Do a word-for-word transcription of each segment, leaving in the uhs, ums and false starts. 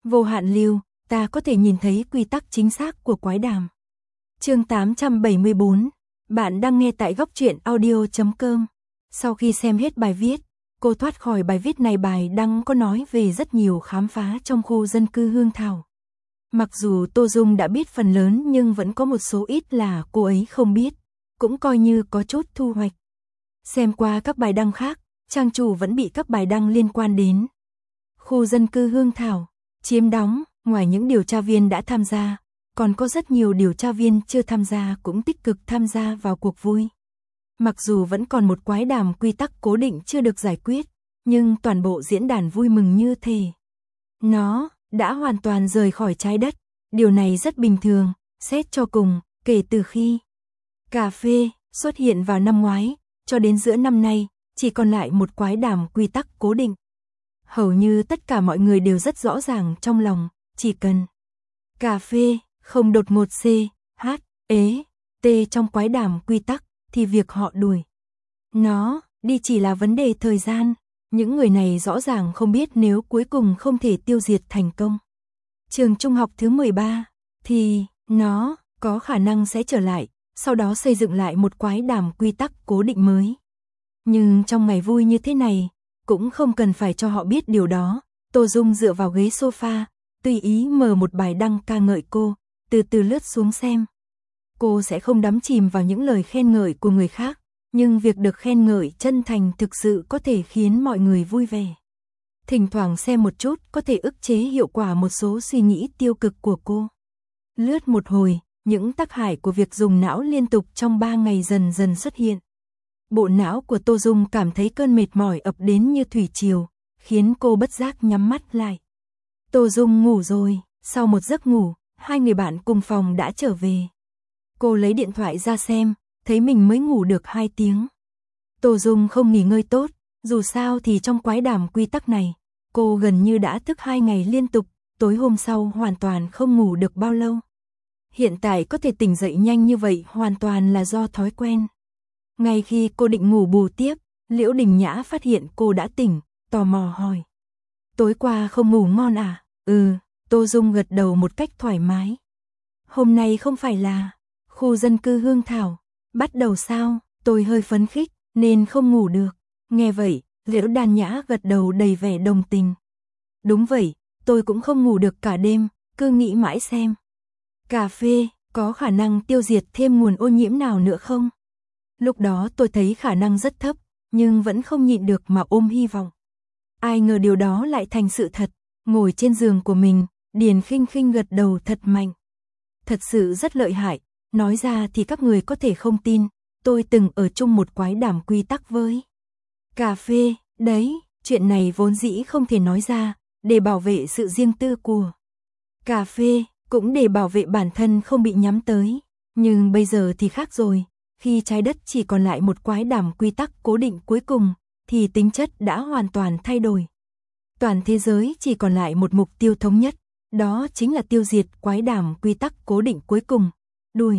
Vô hạn lưu, ta có thể nhìn thấy quy tắc chính xác của quái đàm. Chương tám trăm bảy mươi bốn, bạn đang nghe tại góc truyện audio chấm com. Sau khi xem hết bài viết, cô thoát khỏi bài viết này. Bài đăng có nói về rất nhiều khám phá trong khu dân cư Hương Thảo. Mặc dù Tô Dung đã biết phần lớn nhưng vẫn có một số ít là cô ấy không biết, cũng coi như có chút thu hoạch. Xem qua các bài đăng khác, trang chủ vẫn bị các bài đăng liên quan đến khu dân cư Hương Thảo chiếm đóng. Ngoài những điều tra viên đã tham gia, còn có rất nhiều điều tra viên chưa tham gia cũng tích cực tham gia vào cuộc vui. Mặc dù vẫn còn một quái đàm quy tắc cố định chưa được giải quyết, nhưng toàn bộ diễn đàn vui mừng như thể nó đã hoàn toàn rời khỏi trái đất. Điều này rất bình thường, xét cho cùng, kể từ khi cà phê xuất hiện vào năm ngoái, cho đến giữa năm nay, chỉ còn lại một quái đàm quy tắc cố định. Hầu như tất cả mọi người đều rất rõ ràng trong lòng, chỉ cần cà phê không đột ngột C, H, ế, T trong quái đàm quy tắc, thì việc họ đuổi nó đi chỉ là vấn đề thời gian. Những người này rõ ràng không biết nếu cuối cùng không thể tiêu diệt thành công trường trung học thứ mười ba, thì nó có khả năng sẽ trở lại, sau đó xây dựng lại một quái đàm quy tắc cố định mới. Nhưng trong ngày vui như thế này, cũng không cần phải cho họ biết điều đó. Tô Dung dựa vào ghế sofa, tùy ý mở một bài đăng ca ngợi cô, từ từ lướt xuống xem. Cô sẽ không đắm chìm vào những lời khen ngợi của người khác, nhưng việc được khen ngợi chân thành thực sự có thể khiến mọi người vui vẻ. Thỉnh thoảng xem một chút có thể ức chế hiệu quả một số suy nghĩ tiêu cực của cô. Lướt một hồi, những tác hại của việc dùng não liên tục trong ba ngày dần dần xuất hiện. Bộ não của Tô Dung cảm thấy cơn mệt mỏi ập đến như thủy triều, khiến cô bất giác nhắm mắt lại. Tô Dung ngủ rồi, sau một giấc ngủ, hai người bạn cùng phòng đã trở về. Cô lấy điện thoại ra xem, thấy mình mới ngủ được hai tiếng. Tô Dung không nghỉ ngơi tốt, dù sao thì trong quái đàm quy tắc này, cô gần như đã thức hai ngày liên tục, tối hôm sau hoàn toàn không ngủ được bao lâu. Hiện tại có thể tỉnh dậy nhanh như vậy hoàn toàn là do thói quen. Ngay khi cô định ngủ bù tiếp, Liễu Đình Nhã phát hiện cô đã tỉnh, tò mò hỏi. Tối qua không ngủ ngon à? Ừ, Tô Dung gật đầu một cách thoải mái. Hôm nay không phải là khu dân cư Hương Thảo bắt đầu sao? Tôi hơi phấn khích nên không ngủ được. Nghe vậy, Liễu Đan Nhã gật đầu đầy vẻ đồng tình. Đúng vậy, tôi cũng không ngủ được cả đêm, cứ nghĩ mãi xem cà phê có khả năng tiêu diệt thêm nguồn ô nhiễm nào nữa không? Lúc đó tôi thấy khả năng rất thấp, nhưng vẫn không nhịn được mà ôm hy vọng. Ai ngờ điều đó lại thành sự thật. Ngồi trên giường của mình, Điền Khinh Khinh gật đầu thật mạnh. Thật sự rất lợi hại, nói ra thì các người có thể không tin, tôi từng ở chung một quái đàm quy tắc với cà phê, đấy, chuyện này vốn dĩ không thể nói ra, để bảo vệ sự riêng tư của cà phê, cũng để bảo vệ bản thân không bị nhắm tới. Nhưng bây giờ thì khác rồi, khi trái đất chỉ còn lại một quái đàm quy tắc cố định cuối cùng, thì tính chất đã hoàn toàn thay đổi. Toàn thế giới chỉ còn lại một mục tiêu thống nhất, đó chính là tiêu diệt quái đàm quy tắc cố định cuối cùng, đuổi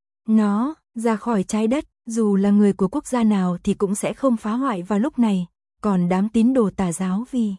nó ra khỏi trái đất. Dù là người của quốc gia nào thì cũng sẽ không phá hoại vào lúc này, còn đám tín đồ tà giáo vì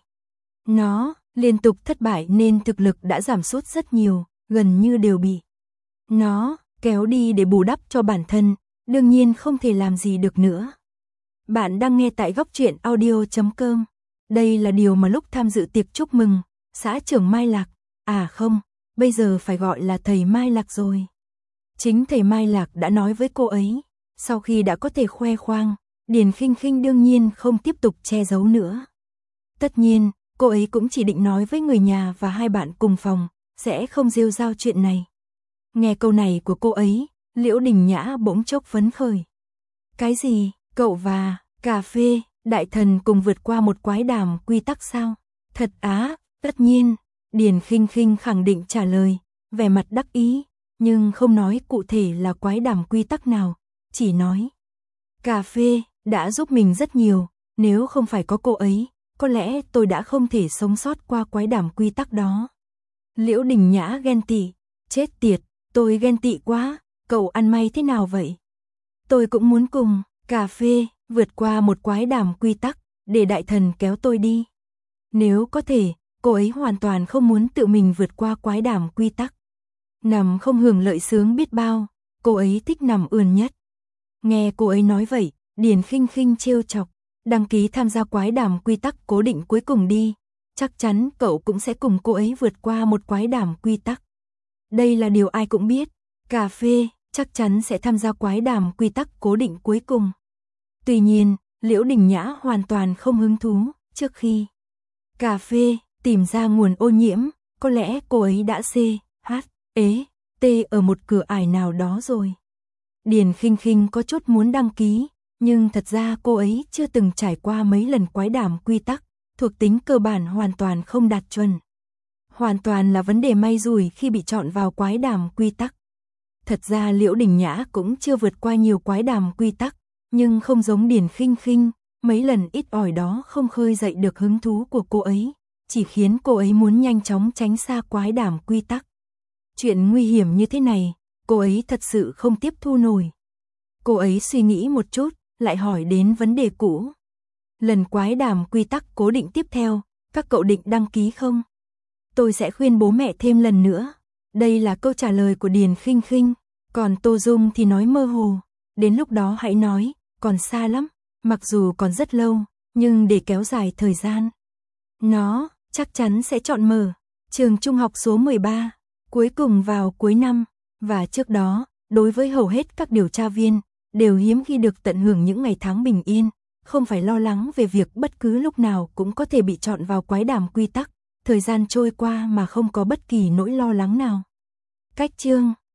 nó liên tục thất bại nên thực lực đã giảm sút rất nhiều, gần như đều bị nó kéo đi để bù đắp cho bản thân, đương nhiên không thể làm gì được nữa. Bạn đang nghe tại góc truyện audio chấm com. Đây là điều mà lúc tham dự tiệc chúc mừng, xã trưởng Mai Lạc, à không, bây giờ phải gọi là thầy Mai Lạc rồi. Chính thầy Mai Lạc đã nói với cô ấy, sau khi đã có thể khoe khoang, Điền Khinh Khinh đương nhiên không tiếp tục che giấu nữa. Tất nhiên, cô ấy cũng chỉ định nói với người nhà và hai bạn cùng phòng, sẽ không rêu rao chuyện này. Nghe câu này của cô ấy, Liễu Đình Nhã bỗng chốc phấn khởi. Cái gì, cậu và cà phê, đại thần cùng vượt qua một quái đàm quy tắc sao? Thật á, tất nhiên, Điền Khinh Khinh khẳng định trả lời, vẻ mặt đắc ý, nhưng không nói cụ thể là quái đàm quy tắc nào, chỉ nói cà phê đã giúp mình rất nhiều, nếu không phải có cô ấy, có lẽ tôi đã không thể sống sót qua quái đàm quy tắc đó. Liễu Đình Nhã ghen tị, chết tiệt, tôi ghen tị quá, cậu ăn may thế nào vậy? Tôi cũng muốn cùng cà phê vượt qua một quái đàm quy tắc, để đại thần kéo tôi đi. Nếu có thể, cô ấy hoàn toàn không muốn tự mình vượt qua quái đàm quy tắc. Nằm không hưởng lợi sướng biết bao, cô ấy thích nằm ườn nhất. Nghe cô ấy nói vậy, Điền Khinh Khinh trêu chọc, đăng ký tham gia quái đàm quy tắc cố định cuối cùng đi, chắc chắn cậu cũng sẽ cùng cô ấy vượt qua một quái đàm quy tắc. Đây là điều ai cũng biết, cà phê chắc chắn sẽ tham gia quái đàm quy tắc cố định cuối cùng. Tuy nhiên, Liễu Đình Nhã hoàn toàn không hứng thú, trước khi cà phê tìm ra nguồn ô nhiễm, có lẽ cô ấy đã C, H, ế, T ở một cửa ải nào đó rồi. Điền Khinh Khinh có chút muốn đăng ký, nhưng thật ra cô ấy chưa từng trải qua mấy lần quái đàm quy tắc, thuộc tính cơ bản hoàn toàn không đạt chuẩn. Hoàn toàn là vấn đề may rủi khi bị chọn vào quái đàm quy tắc. Thật ra Liễu Đình Nhã cũng chưa vượt qua nhiều quái đàm quy tắc, nhưng không giống Điền Khinh Khinh, mấy lần ít ỏi đó không khơi dậy được hứng thú của cô ấy, chỉ khiến cô ấy muốn nhanh chóng tránh xa quái đàm quy tắc. Chuyện nguy hiểm như thế này, cô ấy thật sự không tiếp thu nổi. Cô ấy suy nghĩ một chút, lại hỏi đến vấn đề cũ. Lần quái đàm quy tắc cố định tiếp theo, các cậu định đăng ký không? Tôi sẽ khuyên bố mẹ thêm lần nữa. Đây là câu trả lời của Điền Khinh Khinh, còn Tô Dung thì nói mơ hồ. Đến lúc đó hãy nói, còn xa lắm, mặc dù còn rất lâu, nhưng để kéo dài thời gian. Nó chắc chắn sẽ chọn mở trường trung học số mười ba, cuối cùng vào cuối năm, và trước đó, đối với hầu hết các điều tra viên, đều hiếm khi được tận hưởng những ngày tháng bình yên, không phải lo lắng về việc bất cứ lúc nào cũng có thể bị chọn vào quái đàm quy tắc, thời gian trôi qua mà không có bất kỳ nỗi lo lắng nào. Cách chương